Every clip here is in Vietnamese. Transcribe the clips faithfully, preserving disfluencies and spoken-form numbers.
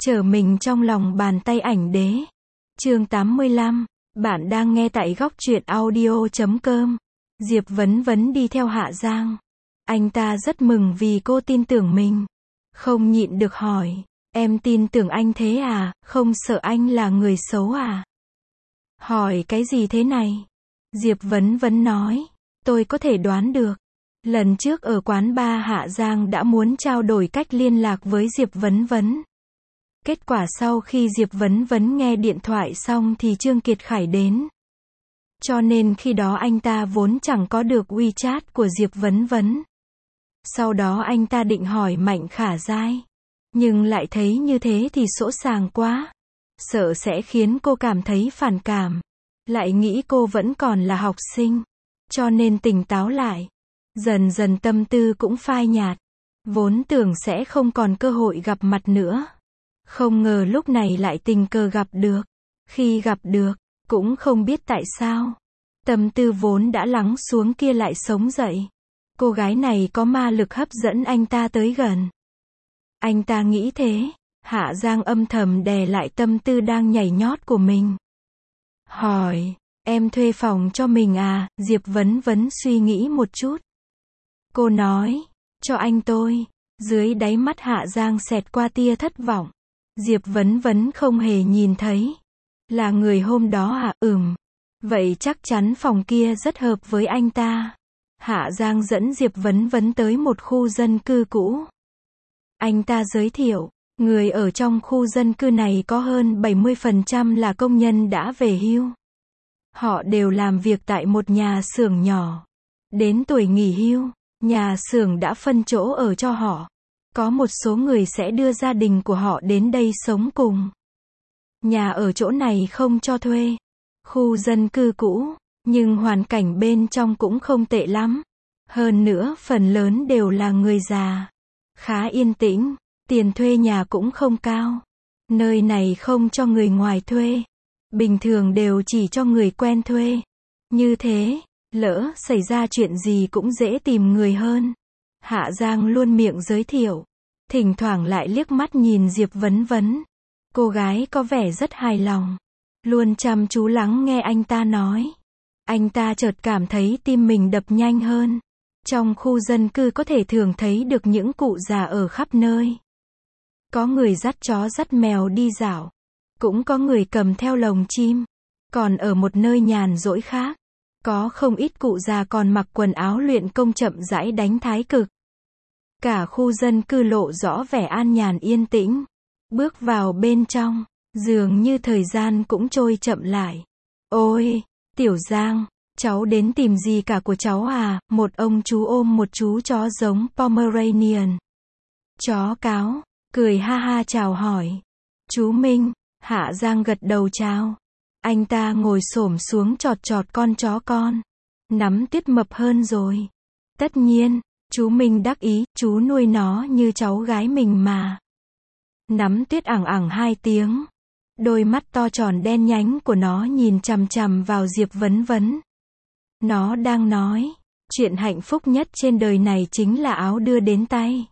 Trở mình trong lòng bàn tay ảnh đế. Chương tám mươi lăm. Bạn đang nghe tại góc truyện audio chấm com. Diệp Vấn Vấn đi theo Hạ Giang. Anh ta rất mừng vì cô tin tưởng mình. Không nhịn được hỏi, em tin tưởng anh thế à, không sợ anh là người xấu à? Hỏi cái gì thế này? Diệp Vấn Vấn nói, tôi có thể đoán được. Lần trước ở quán bar Hạ Giang đã muốn trao đổi cách liên lạc với Diệp Vấn Vấn. Kết quả sau khi Diệp Vấn Vấn nghe điện thoại xong thì Trương Kiệt Khải đến. Cho nên khi đó anh ta vốn chẳng có được WeChat của Diệp Vấn Vấn. Sau đó anh ta định hỏi Mạnh Khả Giai. Nhưng lại thấy như thế thì sỗ sàng quá. Sợ sẽ khiến cô cảm thấy phản cảm. Lại nghĩ cô vẫn còn là học sinh. Cho nên tỉnh táo lại. Dần dần tâm tư cũng phai nhạt. Vốn tưởng sẽ không còn cơ hội gặp mặt nữa. Không ngờ lúc này lại tình cờ gặp được. Khi gặp được, cũng không biết tại sao. Tâm tư vốn đã lắng xuống kia lại sống dậy. Cô gái này có ma lực hấp dẫn anh ta tới gần. Anh ta nghĩ thế. Hạ Giang âm thầm đè lại tâm tư đang nhảy nhót của mình. Hỏi, em thuê phòng cho mình à? Diệp Vấn Vấn suy nghĩ một chút. Cô nói, cho anh tôi. Dưới đáy mắt Hạ Giang xẹt qua tia thất vọng. Diệp Vấn Vấn không hề nhìn thấy. Là người hôm đó à? Ừm. Vậy chắc chắn phòng kia rất hợp với anh ta. Hạ Giang dẫn Diệp Vấn Vấn tới một khu dân cư cũ. Anh ta giới thiệu, người ở trong khu dân cư này có hơn bảy mươi phần trăm là công nhân đã về hưu. Họ đều làm việc tại một nhà xưởng nhỏ. Đến tuổi nghỉ hưu, nhà xưởng đã phân chỗ ở cho họ. Có một số người sẽ đưa gia đình của họ đến đây sống cùng. Nhà ở chỗ này không cho thuê. Khu dân cư cũ, nhưng hoàn cảnh bên trong cũng không tệ lắm. Hơn nữa phần lớn đều là người già. Khá yên tĩnh, tiền thuê nhà cũng không cao. Nơi này không cho người ngoài thuê. Bình thường đều chỉ cho người quen thuê. Như thế, lỡ xảy ra chuyện gì cũng dễ tìm người hơn. Hạ Giang luôn miệng giới thiệu. Thỉnh thoảng lại liếc mắt nhìn Diệp Vấn Vấn. Cô gái có vẻ rất hài lòng. Luôn chăm chú lắng nghe anh ta nói. Anh ta chợt cảm thấy tim mình đập nhanh hơn. Trong khu dân cư có thể thường thấy được những cụ già ở khắp nơi. Có người dắt chó dắt mèo đi dạo. Cũng có người cầm theo lồng chim. Còn ở một nơi nhàn rỗi khác, có không ít cụ già còn mặc quần áo luyện công chậm rãi đánh thái cực. Cả khu dân cư lộ rõ vẻ an nhàn yên tĩnh. Bước vào bên trong, dường như thời gian cũng trôi chậm lại. Ôi, Tiểu Giang, cháu đến tìm gì cả của cháu à? Một ông chú ôm một chú chó giống Pomeranian. Chó cáo, cười ha ha chào hỏi. Chú Minh. Hạ Giang gật đầu chào. Anh ta ngồi xổm xuống chọt chọt con chó con. Nắm Tuyết mập hơn rồi. Tất nhiên, chú Minh đắc ý, chú nuôi nó như cháu gái mình mà. Nắm Tuyết ẳng ẳng hai tiếng. Đôi mắt to tròn đen nhánh của nó nhìn chằm chằm vào Diệp Vấn Vấn. Nó đang nói, chuyện hạnh phúc nhất trên đời này chính là áo đưa đến tay.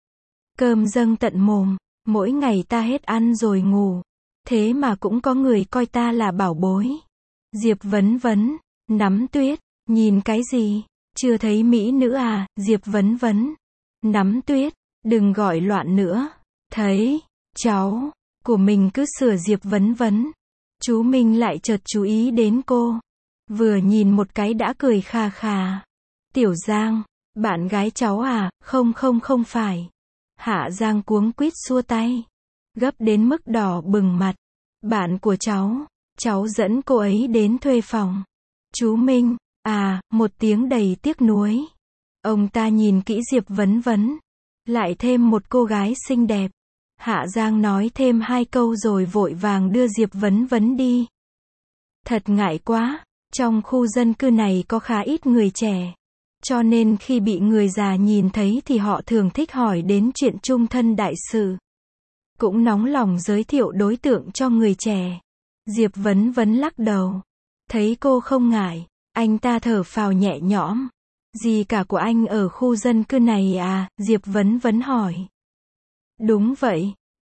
Cơm dâng tận mồm, mỗi ngày ta hết ăn rồi ngủ. Thế mà cũng có người coi ta là bảo bối. Diệp Vấn Vấn, Nắm Tuyết, nhìn cái gì? Chưa thấy mỹ nữ à? Diệp Vấn Vấn, Nắm Tuyết, đừng gọi loạn nữa. Thấy, cháu, của mình cứ sửa Diệp Vấn Vấn. Chú Minh lại chợt chú ý đến cô. Vừa nhìn một cái đã cười khà khà. Tiểu Giang, bạn gái cháu à? Không không không phải. Hạ Giang cuống quýt xua tay. Gấp đến mức đỏ bừng mặt. Bạn của cháu, cháu dẫn cô ấy đến thuê phòng. Chú Minh, à, một tiếng đầy tiếc nuối. Ông ta nhìn kỹ Diệp Vấn Vấn. Lại thêm một cô gái xinh đẹp. Hạ Giang nói thêm hai câu rồi vội vàng đưa Diệp Vấn Vấn đi. Thật ngại quá, trong khu dân cư này có khá ít người trẻ. Cho nên khi bị người già nhìn thấy thì họ thường thích hỏi đến chuyện chung thân đại sự. Cũng nóng lòng giới thiệu đối tượng cho người trẻ. Diệp Vấn Vấn lắc đầu. Thấy cô không ngại, anh ta thở phào nhẹ nhõm. Gì cả của anh ở khu dân cư này à? Diệp Vấn Vấn hỏi. Đúng vậy.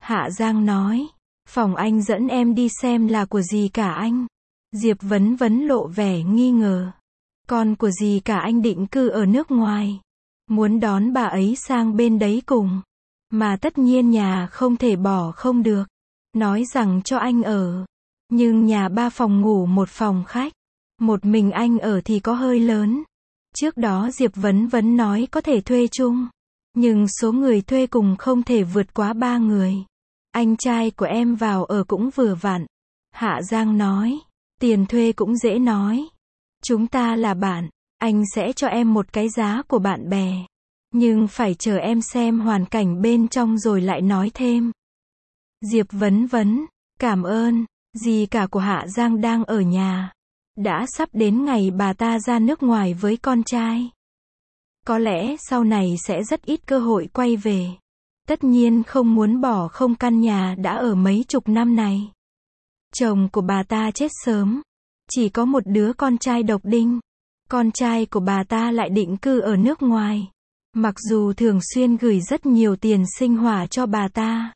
Hạ Giang nói, phòng anh dẫn em đi xem là của dì cả anh. Diệp Vấn Vấn lộ vẻ nghi ngờ. Con của dì cả anh định cư ở nước ngoài. Muốn đón bà ấy sang bên đấy cùng. Mà tất nhiên nhà không thể bỏ không được. Nói rằng cho anh ở. Nhưng nhà ba phòng ngủ một phòng khách. Một mình anh ở thì có hơi lớn. Trước đó Diệp Vấn Vấn nói có thể thuê chung. Nhưng số người thuê cùng không thể vượt quá ba người. Anh trai của em vào ở cũng vừa vặn. Hạ Giang nói, tiền thuê cũng dễ nói. Chúng ta là bạn, anh sẽ cho em một cái giá của bạn bè. Nhưng phải chờ em xem hoàn cảnh bên trong rồi lại nói thêm. Diệp Vấn Vấn, cảm ơn, dì cả của Hạ Giang đang ở nhà. Đã sắp đến ngày bà ta ra nước ngoài với con trai. Có lẽ sau này sẽ rất ít cơ hội quay về. Tất nhiên không muốn bỏ không căn nhà đã ở mấy chục năm này. Chồng của bà ta chết sớm. Chỉ có một đứa con trai độc đinh. Con trai của bà ta lại định cư ở nước ngoài. Mặc dù thường xuyên gửi rất nhiều tiền sinh hoạt cho bà ta.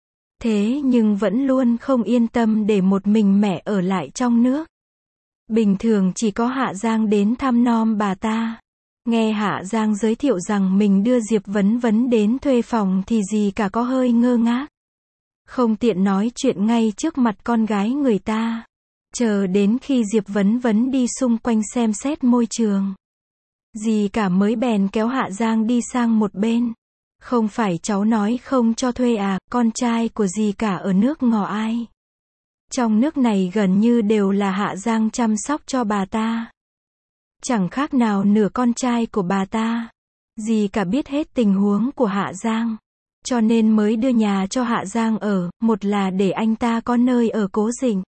Thế nhưng vẫn luôn không yên tâm để một mình mẹ ở lại trong nước. Bình thường chỉ có Hạ Giang đến thăm nom bà ta. Nghe Hạ Giang giới thiệu rằng mình đưa Diệp Vấn Vấn đến thuê phòng thì dì cả có hơi ngơ ngác. Không tiện nói chuyện ngay trước mặt con gái người ta. Chờ đến khi Diệp Vấn Vấn đi xung quanh xem xét môi trường. Dì cả mới bèn kéo Hạ Giang đi sang một bên. Không phải cháu nói không cho thuê à, con trai của dì cả ở nước Ngò Ai. Trong nước này gần như đều là Hạ Giang chăm sóc cho bà ta. Chẳng khác nào nửa con trai của bà ta. Dì cả biết hết tình huống của Hạ Giang. Cho nên mới đưa nhà cho Hạ Giang ở, một là để anh ta có nơi ở cố định.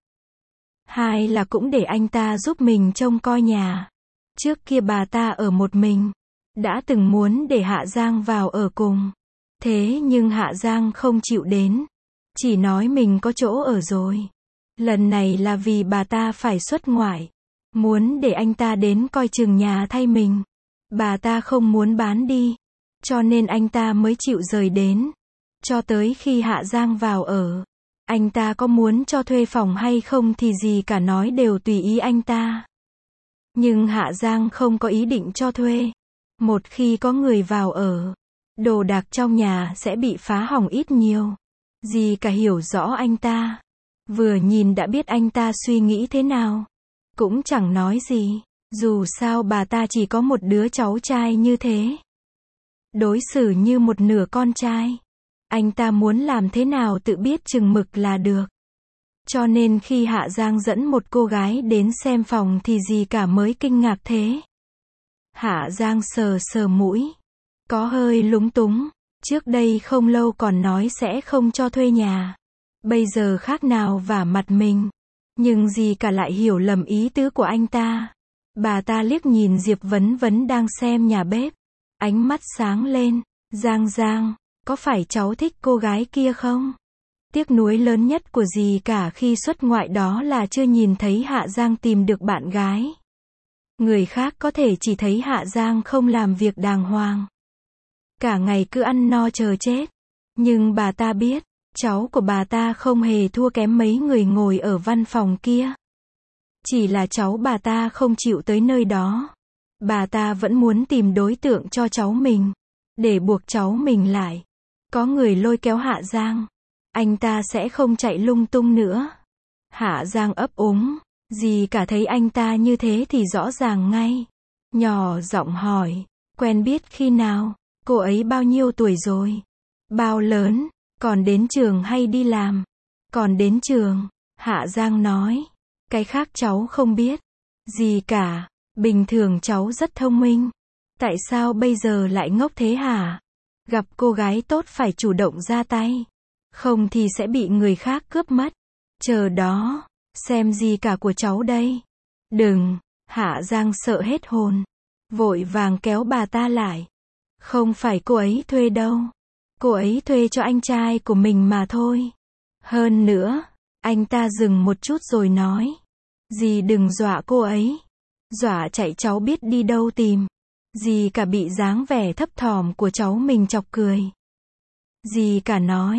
Hai là cũng để anh ta giúp mình trông coi nhà. Trước kia bà ta ở một mình. Đã từng muốn để Hạ Giang vào ở cùng. Thế nhưng Hạ Giang không chịu đến. Chỉ nói mình có chỗ ở rồi. Lần này là vì bà ta phải xuất ngoại. Muốn để anh ta đến coi chừng nhà thay mình. Bà ta không muốn bán đi. Cho nên anh ta mới chịu rời đến. Cho tới khi Hạ Giang vào ở. Anh ta có muốn cho thuê phòng hay không thì gì cả nói đều tùy ý anh ta. Nhưng Hạ Giang không có ý định cho thuê. Một khi có người vào ở, đồ đạc trong nhà sẽ bị phá hỏng ít nhiều. Dì cả hiểu rõ anh ta. Vừa nhìn đã biết anh ta suy nghĩ thế nào. Cũng chẳng nói gì. Dù sao bà ta chỉ có một đứa cháu trai như thế. Đối xử như một nửa con trai. Anh ta muốn làm thế nào tự biết chừng mực là được. Cho nên khi Hạ Giang dẫn một cô gái đến xem phòng thì dì cả mới kinh ngạc thế. Hạ Giang sờ sờ mũi. Có hơi lúng túng. Trước đây không lâu còn nói sẽ không cho thuê nhà. Bây giờ khác nào vả mặt mình. Nhưng dì cả lại hiểu lầm ý tứ của anh ta. Bà ta liếc nhìn Diệp Vấn Vấn đang xem nhà bếp. Ánh mắt sáng lên. Giang Giang, có phải cháu thích cô gái kia không? Tiếc nuối lớn nhất của dì cả khi xuất ngoại đó là chưa nhìn thấy Hạ Giang tìm được bạn gái. Người khác có thể chỉ thấy Hạ Giang không làm việc đàng hoàng. Cả ngày cứ ăn no chờ chết. Nhưng bà ta biết, cháu của bà ta không hề thua kém mấy người ngồi ở văn phòng kia. Chỉ là cháu bà ta không chịu tới nơi đó. Bà ta vẫn muốn tìm đối tượng cho cháu mình. Để buộc cháu mình lại. Có người lôi kéo Hạ Giang. Anh ta sẽ không chạy lung tung nữa. Hạ Giang ấp úng. Dì cả thấy anh ta như thế thì rõ ràng ngay. Nhỏ giọng hỏi. Quen biết khi nào? Cô ấy bao nhiêu tuổi rồi? Bao lớn? Còn đến trường hay đi làm? Còn đến trường. Hạ Giang nói. Cái khác cháu không biết. Dì cả. Bình thường cháu rất thông minh. Tại sao bây giờ lại ngốc thế hả? Gặp cô gái tốt phải chủ động ra tay. Không thì sẽ bị người khác cướp mất. Chờ đó. Xem gì cả của cháu đây. Đừng. Hạ Giang sợ hết hồn. Vội vàng kéo bà ta lại. Không phải cô ấy thuê đâu. Cô ấy thuê cho anh trai của mình mà thôi. Hơn nữa. Anh ta dừng một chút rồi nói. Dì đừng dọa cô ấy. Dọa chạy cháu biết đi đâu tìm. Dì cả bị dáng vẻ thấp thỏm của cháu mình chọc cười. Dì cả nói.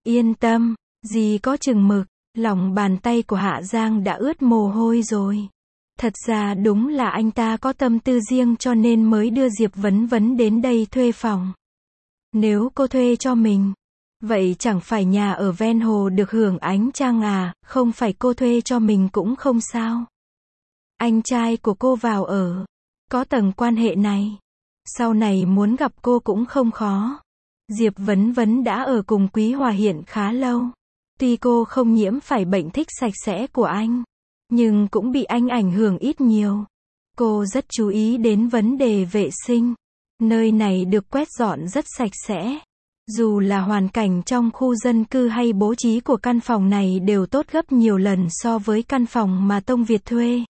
Yên tâm, dì có chừng mực. Lòng bàn tay của Hạ Giang đã ướt mồ hôi rồi. Thật ra đúng là anh ta có tâm tư riêng cho nên mới đưa Diệp Vấn Vấn đến đây thuê phòng. Nếu cô thuê cho mình, vậy chẳng phải nhà ở ven hồ được hưởng ánh trăng à, không phải cô thuê cho mình cũng không sao. Anh trai của cô vào ở, có tầng quan hệ này. Sau này muốn gặp cô cũng không khó. Diệp Vấn Vấn đã ở cùng Quý Hòa Hiện khá lâu. Tuy cô không nhiễm phải bệnh thích sạch sẽ của anh, nhưng cũng bị anh ảnh hưởng ít nhiều. Cô rất chú ý đến vấn đề vệ sinh. Nơi này được quét dọn rất sạch sẽ. Dù là hoàn cảnh trong khu dân cư hay bố trí của căn phòng này đều tốt gấp nhiều lần so với căn phòng mà Tông Việt thuê.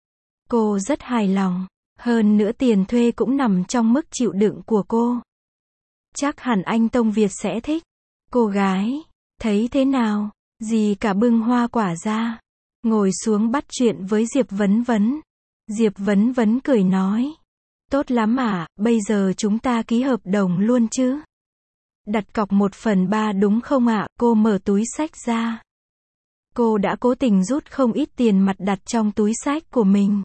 Cô rất hài lòng. Hơn nữa tiền thuê cũng nằm trong mức chịu đựng của cô. Chắc hẳn anh Tông Việt sẽ thích. Cô gái, thấy thế nào? Dì cả bưng hoa quả ra. Ngồi xuống bắt chuyện với Diệp Vấn Vấn. Diệp Vấn Vấn cười nói. Tốt lắm à, bây giờ chúng ta ký hợp đồng luôn chứ? Đặt cọc một phần ba đúng không ạ? Cô mở túi xách ra. Cô đã cố tình rút không ít tiền mặt đặt trong túi xách của mình.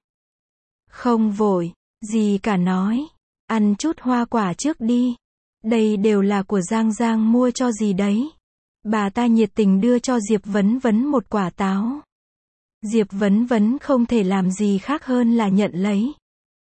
Không vội, dì cả nói. Ăn chút hoa quả trước đi. Đây đều là của Giang Giang mua cho dì đấy. Bà ta nhiệt tình đưa cho Diệp Vấn Vấn một quả táo. Diệp Vấn Vấn không thể làm gì khác hơn là nhận lấy.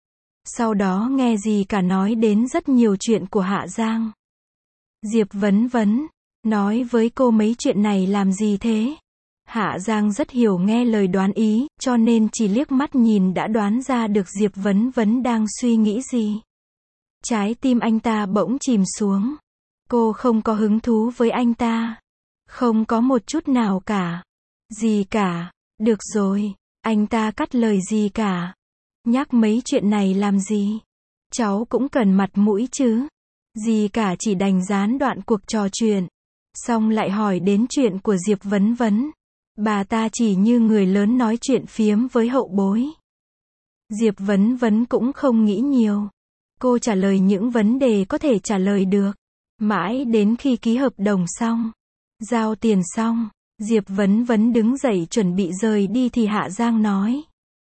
Sau đó nghe dì cả nói đến rất nhiều chuyện của Hạ Giang. Diệp Vấn Vấn nói với cô mấy chuyện này làm gì thế? Hạ Giang rất hiểu nghe lời đoán ý, cho nên chỉ liếc mắt nhìn đã đoán ra được Diệp Vấn Vấn đang suy nghĩ gì. Trái tim anh ta bỗng chìm xuống. Cô không có hứng thú với anh ta. Không có một chút nào cả. Gì cả. Được rồi. Anh ta cắt lời gì cả. Nhắc mấy chuyện này làm gì? Cháu cũng cần mặt mũi chứ. Gì cả chỉ đành gián đoạn cuộc trò chuyện. Xong lại hỏi đến chuyện của Diệp Vấn Vấn. Bà ta chỉ như người lớn nói chuyện phiếm với hậu bối. Diệp Vấn Vấn cũng không nghĩ nhiều. Cô trả lời những vấn đề có thể trả lời được. Mãi đến khi ký hợp đồng xong, giao tiền xong, Diệp Vấn Vấn đứng dậy chuẩn bị rời đi thì Hạ Giang nói.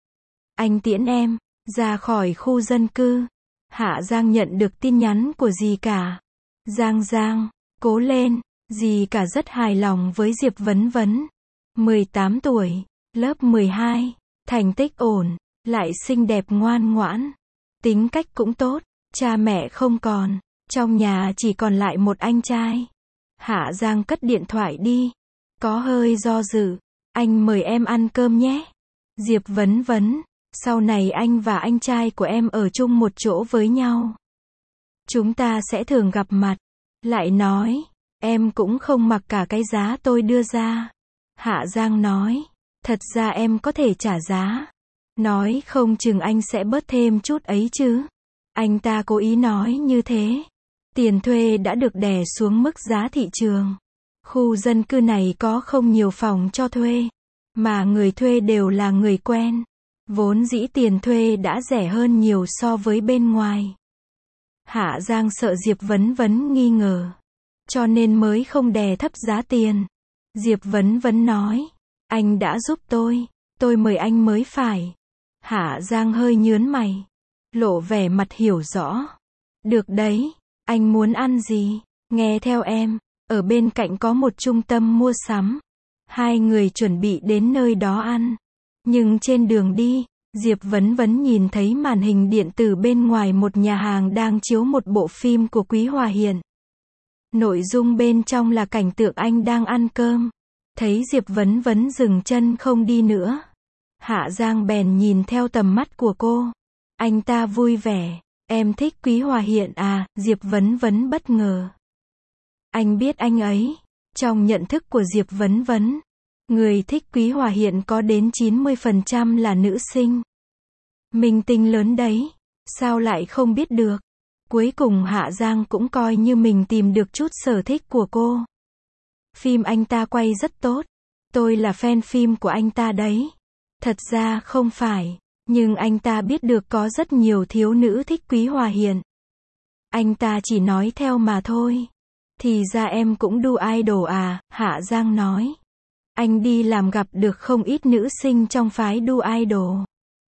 Anh tiễn em, ra khỏi khu dân cư. Hạ Giang nhận được tin nhắn của dì cả. Giang Giang, cố lên, dì cả rất hài lòng với Diệp Vấn Vấn. mười tám tuổi, lớp mười hai, thành tích ổn, lại xinh đẹp ngoan ngoãn. Tính cách cũng tốt, cha mẹ không còn, trong nhà chỉ còn lại một anh trai. Hạ Giang cất điện thoại đi, có hơi do dự, anh mời em ăn cơm nhé. Diệp Vấn Vấn, sau này anh và anh trai của em ở chung một chỗ với nhau. Chúng ta sẽ thường gặp mặt. Lại nói, em cũng không mặc cả cái giá tôi đưa ra. Hạ Giang nói, thật ra em có thể trả giá. Nói không chừng anh sẽ bớt thêm chút ấy chứ. Anh ta cố ý nói như thế. Tiền thuê đã được đè xuống mức giá thị trường. Khu dân cư này có không nhiều phòng cho thuê, mà người thuê đều là người quen. Vốn dĩ tiền thuê đã rẻ hơn nhiều so với bên ngoài. Hạ Giang sợ Diệp Vấn Vấn nghi ngờ, cho nên mới không đè thấp giá tiền. Diệp Vấn Vấn nói, anh đã giúp tôi, tôi mời anh mới phải. Hạ Giang hơi nhướng mày, lộ vẻ mặt hiểu rõ. Được đấy, anh muốn ăn gì? Nghe theo em, ở bên cạnh có một trung tâm mua sắm. Hai người chuẩn bị đến nơi đó ăn. Nhưng trên đường đi, Diệp Vấn Vấn nhìn thấy màn hình điện tử bên ngoài một nhà hàng đang chiếu một bộ phim của Quý Hòa Hiện. Nội dung bên trong là cảnh tượng anh đang ăn cơm. Thấy Diệp Vấn Vấn dừng chân không đi nữa, Hạ Giang bèn nhìn theo tầm mắt của cô. Anh ta vui vẻ. Em thích Quý Hòa Hiện à? Diệp Vấn Vấn bất ngờ. Anh biết anh ấy. Trong nhận thức của Diệp Vấn Vấn, người thích Quý Hòa Hiện có đến chín mươi phần trăm là nữ sinh. Minh tinh lớn đấy. Sao lại không biết được? Cuối cùng Hạ Giang cũng coi như mình tìm được chút sở thích của cô. Phim anh ta quay rất tốt. Tôi là fan phim của anh ta đấy. Thật ra không phải, nhưng anh ta biết được có rất nhiều thiếu nữ thích Quý Hòa Hiện. Anh ta chỉ nói theo mà thôi. Thì ra em cũng đu idol à, Hạ Giang nói. Anh đi làm gặp được không ít nữ sinh trong phái đu idol.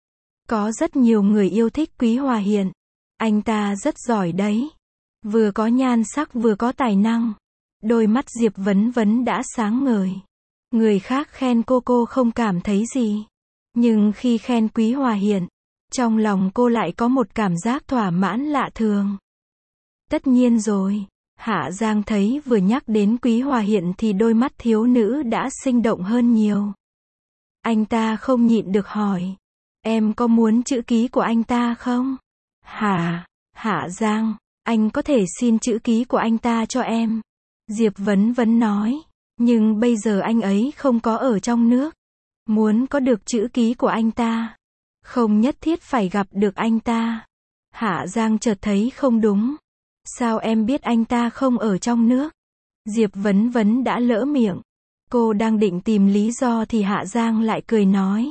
Có rất nhiều người yêu thích Quý Hòa Hiện. Anh ta rất giỏi đấy. Vừa có nhan sắc vừa có tài năng. Đôi mắt Diệp Vấn Vấn đã sáng ngời. Người khác khen cô cô không cảm thấy gì. Nhưng khi khen Quý Hòa Hiện, trong lòng cô lại có một cảm giác thỏa mãn lạ thường. Tất nhiên rồi. Hạ Giang thấy vừa nhắc đến Quý Hòa Hiện thì đôi mắt thiếu nữ đã sinh động hơn nhiều. Anh ta không nhịn được hỏi. Em có muốn chữ ký của anh ta không? Hả? Hạ Giang, anh có thể xin chữ ký của anh ta cho em. Diệp Vấn Vấn nói. Nhưng bây giờ anh ấy không có ở trong nước. Muốn có được chữ ký của anh ta, không nhất thiết phải gặp được anh ta. Hạ Giang chợt thấy không đúng. Sao em biết anh ta không ở trong nước? Diệp Vấn Vấn đã lỡ miệng. Cô đang định tìm lý do thì Hạ Giang lại cười nói.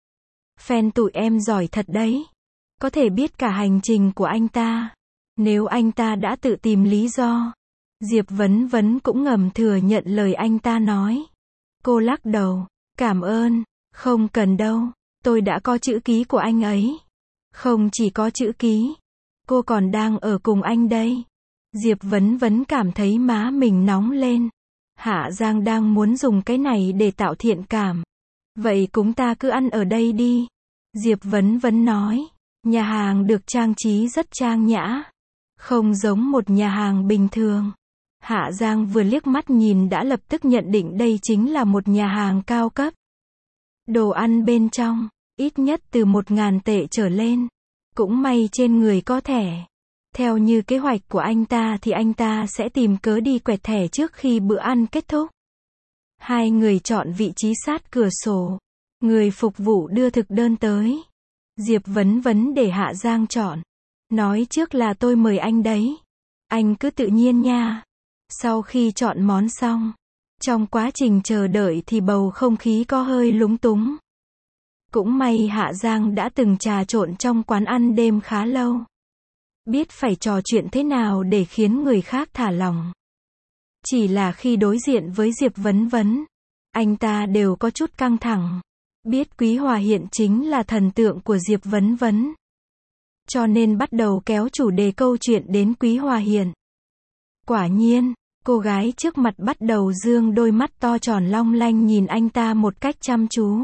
Fan tụi em giỏi thật đấy. Có thể biết cả hành trình của anh ta. Nếu anh ta đã tự tìm lý do. Diệp Vấn Vấn cũng ngầm thừa nhận lời anh ta nói. Cô lắc đầu. Cảm ơn. Không cần đâu. Tôi đã có chữ ký của anh ấy. Không chỉ có chữ ký. Cô còn đang ở cùng anh đây. Diệp Vấn Vấn cảm thấy má mình nóng lên. Hạ Giang đang muốn dùng cái này để tạo thiện cảm. Vậy chúng ta cứ ăn ở đây đi. Diệp Vấn Vấn nói. Nhà hàng được trang trí rất trang nhã. Không giống một nhà hàng bình thường. Hạ Giang vừa liếc mắt nhìn đã lập tức nhận định đây chính là một nhà hàng cao cấp. Đồ ăn bên trong, ít nhất từ một ngàn tệ trở lên. Cũng may trên người có thẻ. Theo như kế hoạch của anh ta thì anh ta sẽ tìm cớ đi quẹt thẻ trước khi bữa ăn kết thúc. Hai người chọn vị trí sát cửa sổ. Người phục vụ đưa thực đơn tới. Diệp Vấn Vấn để Hạ Giang chọn. Nói trước là tôi mời anh đấy. Anh cứ tự nhiên nha. Sau khi chọn món xong, trong quá trình chờ đợi thì bầu không khí có hơi lúng túng. Cũng may Hạ Giang đã từng trà trộn trong quán ăn đêm khá lâu. Biết phải trò chuyện thế nào để khiến người khác thả lỏng. Chỉ là khi đối diện với Diệp Vấn Vấn, anh ta đều có chút căng thẳng. Biết Quý Hòa Hiện chính là thần tượng của Diệp Vấn Vấn. Cho nên bắt đầu kéo chủ đề câu chuyện đến Quý Hòa Hiện. Quả nhiên, cô gái trước mặt bắt đầu dương đôi mắt to tròn long lanh nhìn anh ta một cách chăm chú.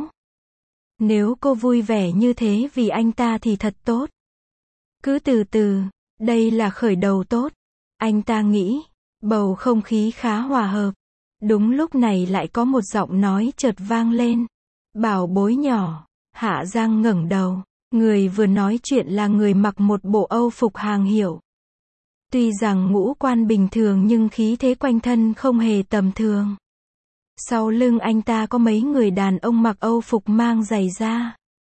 Nếu cô vui vẻ như thế vì anh ta thì thật tốt. Cứ từ từ, đây là khởi đầu tốt. Anh ta nghĩ, bầu không khí khá hòa hợp. Đúng lúc này lại có một giọng nói chợt vang lên. Bảo bối nhỏ. Hạ Giang ngẩng đầu. Người vừa nói chuyện là người mặc một bộ âu phục hàng hiệu. Tuy rằng ngũ quan bình thường nhưng khí thế quanh thân không hề tầm thường. Sau lưng anh ta có mấy người đàn ông mặc âu phục mang giày da.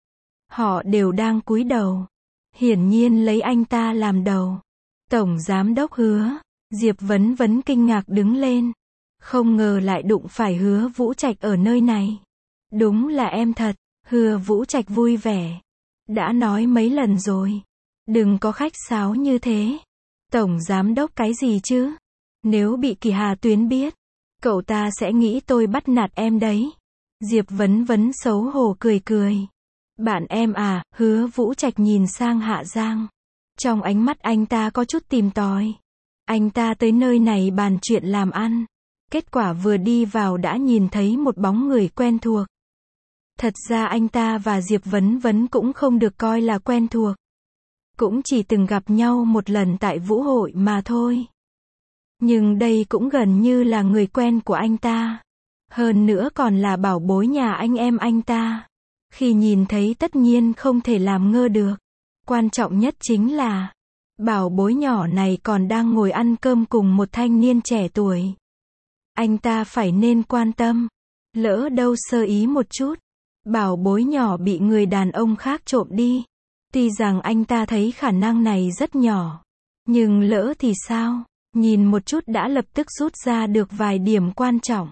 Họ đều đang cúi đầu. Hiển nhiên lấy anh ta làm đầu. Tổng Giám đốc Hứa. Diệp Vấn Vấn kinh ngạc đứng lên. Không ngờ lại đụng phải Hứa Vũ Trạch ở nơi này. Đúng là em thật. Hứa Vũ Trạch vui vẻ. Đã nói mấy lần rồi. Đừng có khách sáo như thế. Tổng Giám đốc cái gì chứ? Nếu bị Kỳ Hà Tuyến biết, cậu ta sẽ nghĩ tôi bắt nạt em đấy. Diệp Vấn Vấn xấu hổ cười cười. Bạn em à? Hứa Vũ Trạch nhìn sang Hạ Giang. Trong ánh mắt anh ta có chút tìm tòi. Anh ta tới nơi này bàn chuyện làm ăn. Kết quả vừa đi vào đã nhìn thấy một bóng người quen thuộc. Thật ra anh ta và Diệp Vấn Vấn cũng không được coi là quen thuộc. Cũng chỉ từng gặp nhau một lần tại vũ hội mà thôi. Nhưng đây cũng gần như là người quen của anh ta. Hơn nữa còn là bảo bối nhà anh em anh ta. Khi nhìn thấy tất nhiên không thể làm ngơ được. Quan trọng nhất chính là, bảo bối nhỏ này còn đang ngồi ăn cơm cùng một thanh niên trẻ tuổi. Anh ta phải nên quan tâm. Lỡ đâu sơ ý một chút, bảo bối nhỏ bị người đàn ông khác trộm đi. Tuy rằng anh ta thấy khả năng này rất nhỏ. Nhưng lỡ thì sao? Nhìn một chút đã lập tức rút ra được vài điểm quan trọng.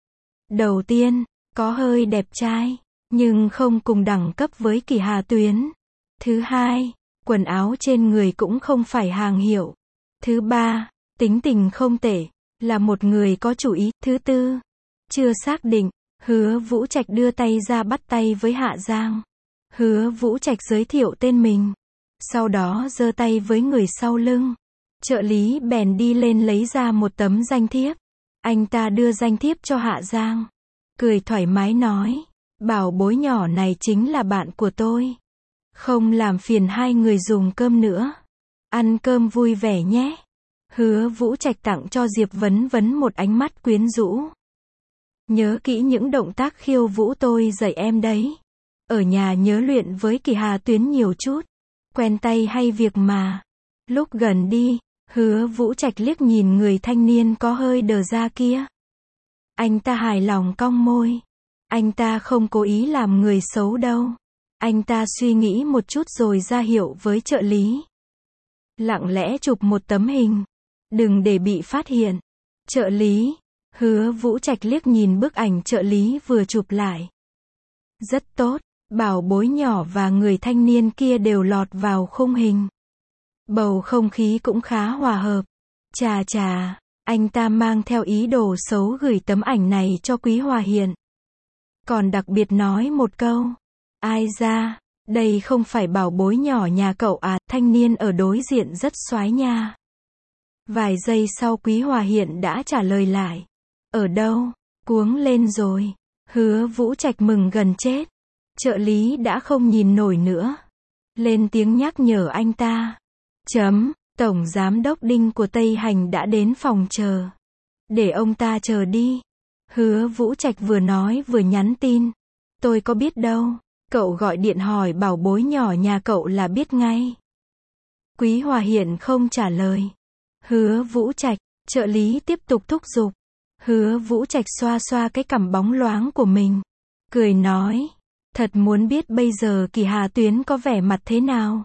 Đầu tiên, có hơi đẹp trai, nhưng không cùng đẳng cấp với Kỳ Hà Tuyến. Thứ hai, quần áo trên người cũng không phải hàng hiệu. Thứ ba, tính tình không tệ, là một người có chủ ý. Thứ tư, chưa xác định. Hứa Vũ Trạch đưa tay ra bắt tay với Hạ Giang. Hứa Vũ Trạch giới thiệu tên mình, sau đó giơ tay với người sau lưng. Trợ lý bèn đi lên lấy ra một tấm danh thiếp. Anh ta đưa danh thiếp cho Hạ Giang, cười thoải mái nói, bảo bối nhỏ này chính là bạn của tôi. Không làm phiền hai người dùng cơm nữa. Ăn cơm vui vẻ nhé. Hứa Vũ Trạch tặng cho Diệp Vấn Vấn một ánh mắt quyến rũ. Nhớ kỹ những động tác khiêu vũ tôi dạy em đấy. Ở nhà nhớ luyện với Kỳ Hà Tuyến nhiều chút. Quen tay hay việc mà. Lúc gần đi, Hứa Vũ Trạch liếc nhìn người thanh niên có hơi đờ ra kia. Anh ta hài lòng cong môi. Anh ta không cố ý làm người xấu đâu. Anh ta suy nghĩ một chút rồi ra hiệu với trợ lý. Lặng lẽ chụp một tấm hình. Đừng để bị phát hiện. Trợ lý. Hứa Vũ Trạch liếc nhìn bức ảnh trợ lý vừa chụp lại. Rất tốt. Bảo bối nhỏ và người thanh niên kia đều lọt vào khung hình. Bầu không khí cũng khá hòa hợp. Chà chà, anh ta mang theo ý đồ xấu gửi tấm ảnh này cho Quý Hòa Hiện. Còn đặc biệt nói một câu. Ai ra, đây không phải bảo bối nhỏ nhà cậu à, thanh niên ở đối diện rất xoái nha. Vài giây sau Quý Hòa Hiện đã trả lời lại. Ở đâu? Cuống lên rồi. Hứa Vũ Trạch mừng gần chết. Trợ lý đã không nhìn nổi nữa. Lên tiếng nhắc nhở anh ta. Chấm, Tổng Giám đốc Đinh của Tây Hành đã đến phòng chờ. Để ông ta chờ đi. Hứa Vũ Trạch vừa nói vừa nhắn tin. Tôi có biết đâu. Cậu gọi điện hỏi bảo bối nhỏ nhà cậu là biết ngay. Quý Hòa Hiện không trả lời. Hứa Vũ Trạch, trợ lý tiếp tục thúc giục. Hứa Vũ Trạch xoa xoa cái cằm bóng loáng của mình. Cười nói. Thật muốn biết bây giờ Kỳ Hà Tuyến có vẻ mặt thế nào.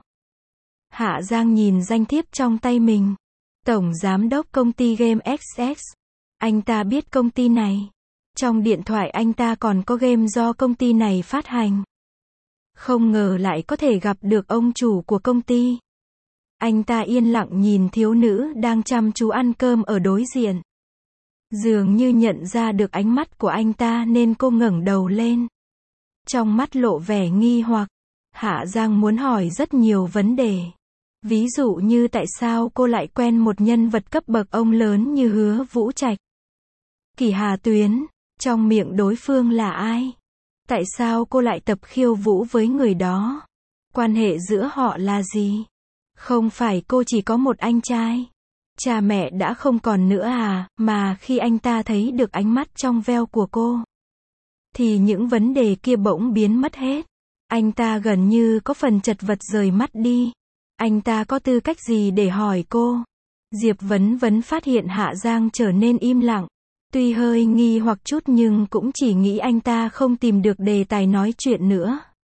Hạ Giang nhìn danh thiếp trong tay mình. Tổng Giám đốc công ty Game ích ích. Anh ta biết công ty này. Trong điện thoại anh ta còn có game do công ty này phát hành. Không ngờ lại có thể gặp được ông chủ của công ty. Anh ta yên lặng nhìn thiếu nữ đang chăm chú ăn cơm ở đối diện. Dường như nhận ra được ánh mắt của anh ta nên cô ngẩng đầu lên. Trong mắt lộ vẻ nghi hoặc. Hạ Giang muốn hỏi rất nhiều vấn đề. Ví dụ như tại sao cô lại quen một nhân vật cấp bậc ông lớn như Hứa Vũ Trạch. Kỳ Hà Tuyến, trong miệng đối phương là ai? Tại sao cô lại tập khiêu vũ với người đó? Quan hệ giữa họ là gì? Không phải cô chỉ có một anh trai. Cha mẹ đã không còn nữa à, mà khi anh ta thấy được ánh mắt trong veo của cô, thì những vấn đề kia bỗng biến mất hết. Anh ta gần như có phần chật vật rời mắt đi. Anh ta có tư cách gì để hỏi cô? Diệp Vấn Vấn phát hiện Hạ Giang trở nên im lặng. Tuy hơi nghi hoặc chút nhưng cũng chỉ nghĩ anh ta không tìm được đề tài nói chuyện nữa.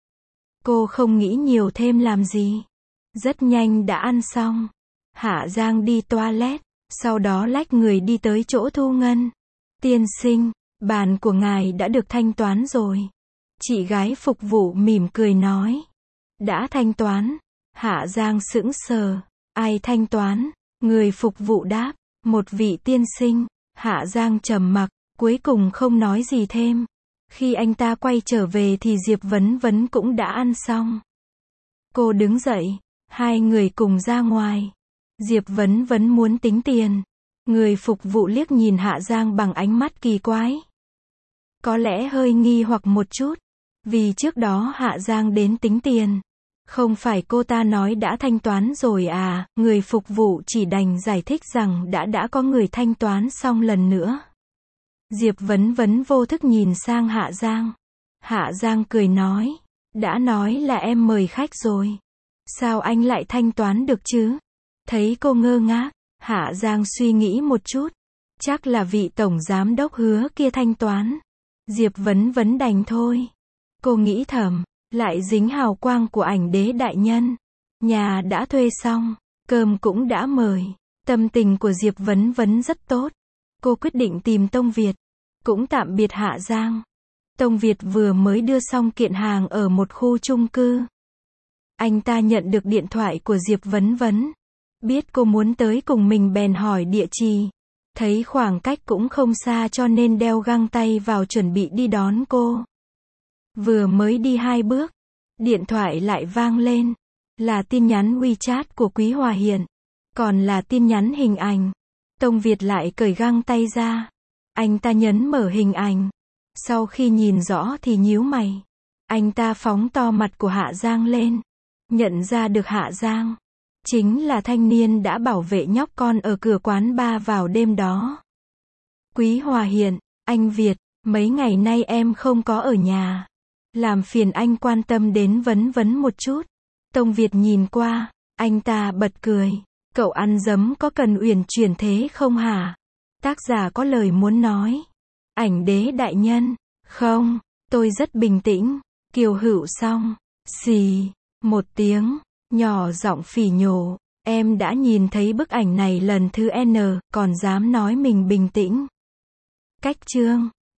Cô không nghĩ nhiều thêm làm gì. Rất nhanh đã ăn xong. Hạ Giang đi toilet, sau đó lách người đi tới chỗ thu ngân. Tiên sinh, bàn của ngài đã được thanh toán rồi. Chị gái phục vụ mỉm cười nói. Đã thanh toán. Hạ Giang sững sờ. Ai thanh toán? Người phục vụ đáp. Một vị tiên sinh. Hạ Giang trầm mặc, cuối cùng không nói gì thêm. Khi anh ta quay trở về thì Diệp Vấn Vấn cũng đã ăn xong. Cô đứng dậy. Hai người cùng ra ngoài. Diệp Vấn Vấn muốn tính tiền. Người phục vụ liếc nhìn Hạ Giang bằng ánh mắt kỳ quái. Có lẽ hơi nghi hoặc một chút. Vì trước đó Hạ Giang đến tính tiền. Không phải cô ta nói đã thanh toán rồi à, người phục vụ chỉ đành giải thích rằng đã đã có người thanh toán xong lần nữa. Diệp Vấn Vấn vô thức nhìn sang Hạ Giang. Hạ Giang cười nói. Đã nói là em mời khách rồi. Sao anh lại thanh toán được chứ? Thấy cô ngơ ngác, Hạ Giang suy nghĩ một chút. Chắc là vị tổng giám đốc Hứa kia thanh toán. Diệp Vấn Vấn đành thôi. Cô nghĩ thầm, lại dính hào quang của ảnh đế đại nhân. Nhà đã thuê xong, cơm cũng đã mời. Tâm tình của Diệp Vấn Vấn rất tốt. Cô quyết định tìm Tông Việt. Cũng tạm biệt Hạ Giang. Tông Việt vừa mới đưa xong kiện hàng ở một khu chung cư. Anh ta nhận được điện thoại của Diệp Vấn Vấn. Biết cô muốn tới cùng mình bèn hỏi địa chỉ. Thấy khoảng cách cũng không xa cho nên đeo găng tay vào chuẩn bị đi đón cô. Vừa mới đi hai bước, điện thoại lại vang lên. Là tin nhắn WeChat của Quý Hòa Hiển. Còn là tin nhắn hình ảnh. Tông Việt lại cởi găng tay ra. Anh ta nhấn mở hình ảnh. Sau khi nhìn rõ thì nhíu mày. Anh ta phóng to mặt của Hạ Giang lên. Nhận ra được Hạ Giang chính là thanh niên đã bảo vệ nhóc con ở cửa quán bar vào đêm đó. Quý Hòa Hiển, anh Việt, mấy ngày nay em không có ở nhà. Làm phiền anh quan tâm đến vấn vấn một chút. Tông Việt nhìn qua, anh ta bật cười. Cậu ăn dấm có cần uyển chuyển thế không hả? Tác giả có lời muốn nói. Ảnh đế đại nhân. Không, tôi rất bình tĩnh. Kiều Hữu xong. Xì. Một tiếng. Nhỏ giọng phỉ nhổ. Em đã nhìn thấy bức ảnh này lần thứ N, còn dám nói mình bình tĩnh. Cách chương.